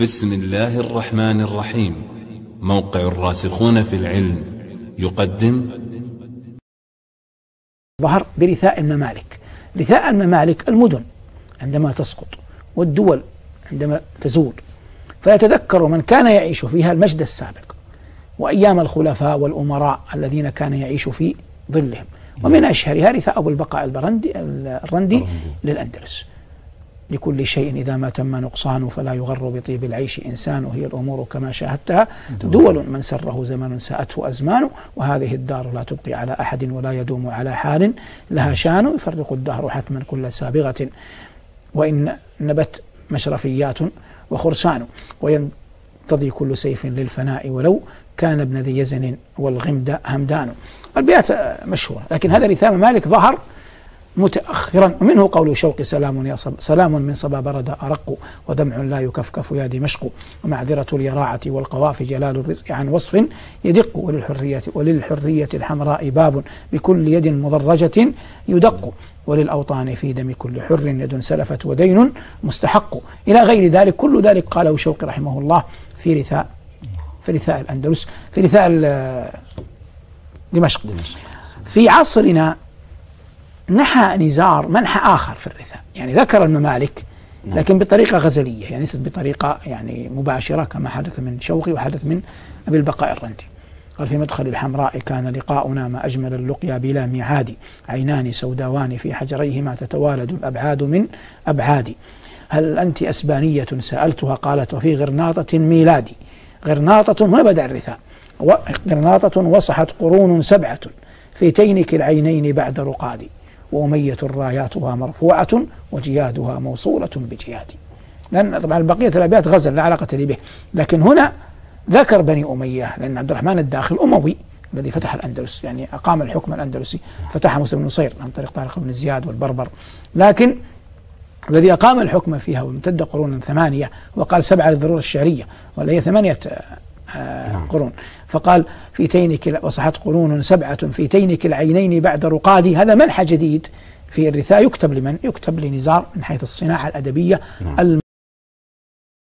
بسم الله الرحمن الرحيم. موقع الراسخون في العلم يقدم ظهر برثاء الممالك. رثاء الممالك المدن عندما تسقط والدول عندما تزول، فيتذكر من كان يعيش فيها المجد السابق وأيام الخلفاء والأمراء الذين كان يعيش في ظلهم. ومن أشهرها رثاء أبو البقاء الرندي للأندلس: لكل شيء إذا ما تم نقصانه فلا يغر بطيب العيش إنسان، وهي الأمور كما شاهدتها دول من سره زمن ساءته أزمان، وهذه الدار لا تبقي على أحد ولا يدوم على حال، لها شان يفرق الدهر حتما كل سابغة، وإن نبت مشرفيات وخرسان، وينتضي كل سيف للفناء ولو كان ابن ذي يزن والغمد همدان. البيات مشهورة، لكن هذا رثاء مالك ظهر متأخرا، ومنه قول شوقي: سلام من صبا برد أرق، ودمع لا يكفكف يا دمشق، ومعذرة اليراعة والقواف جلال الرزق عن وصف يدق، وللحرية الحمراء باب بكل يد مضرجة يدق، وللأوطان في دم كل حر يد سلفت ودين مستحق، إلى غير ذلك. كل ذلك قاله شوقي رحمه الله في رثاء الأندلس، في رثاء دمشق. في عصرنا نحى نزار منحى آخر في الرثاء، يعني ذكر الممالك لكن بطريقة غزلية، يعني ليست بطريقة يعني مباشرة كما حدث من شوقي وحدث من أبي البقاء الرندي. قال: في مدخل الحمراء كان لقاؤنا ما أجمل اللقيا بلا ميعاد، عينان سوداوان في حجريهما تتوالد الأبعاد من أبعادي، هل أنت أسبانية سألتها قالت وفي غرناطة ميلادي. غرناطة، هنا بدأ الرثاء: غرناطة وصحت قرون 7 في تينك العينين بعد رقادي، وأمية راياتها مرفوعة وجيادها موصولة بجيادي. لأن طبعا بقية الأبيات غزل لا علاقة لي به، لكن هنا ذكر بني أمية، لأن عبد الرحمن الداخل أموي الذي فتح الأندلس، يعني أقام الحكم الأندلسي، فتح مسلم بن نصير عن طريق طارق بن زياد والبربر، لكن الذي أقام الحكم فيها وامتد قرون 8، وقال 7 للضرورة الشعرية، ولا هي 8 قرون، فقال في تينك وصحت قرون 7 في تينك العينين بعد رقادي. هذا منحى جديد في الرثاء، يكتب لمن؟ يكتب لنزار من حيث الصناعة الأدبية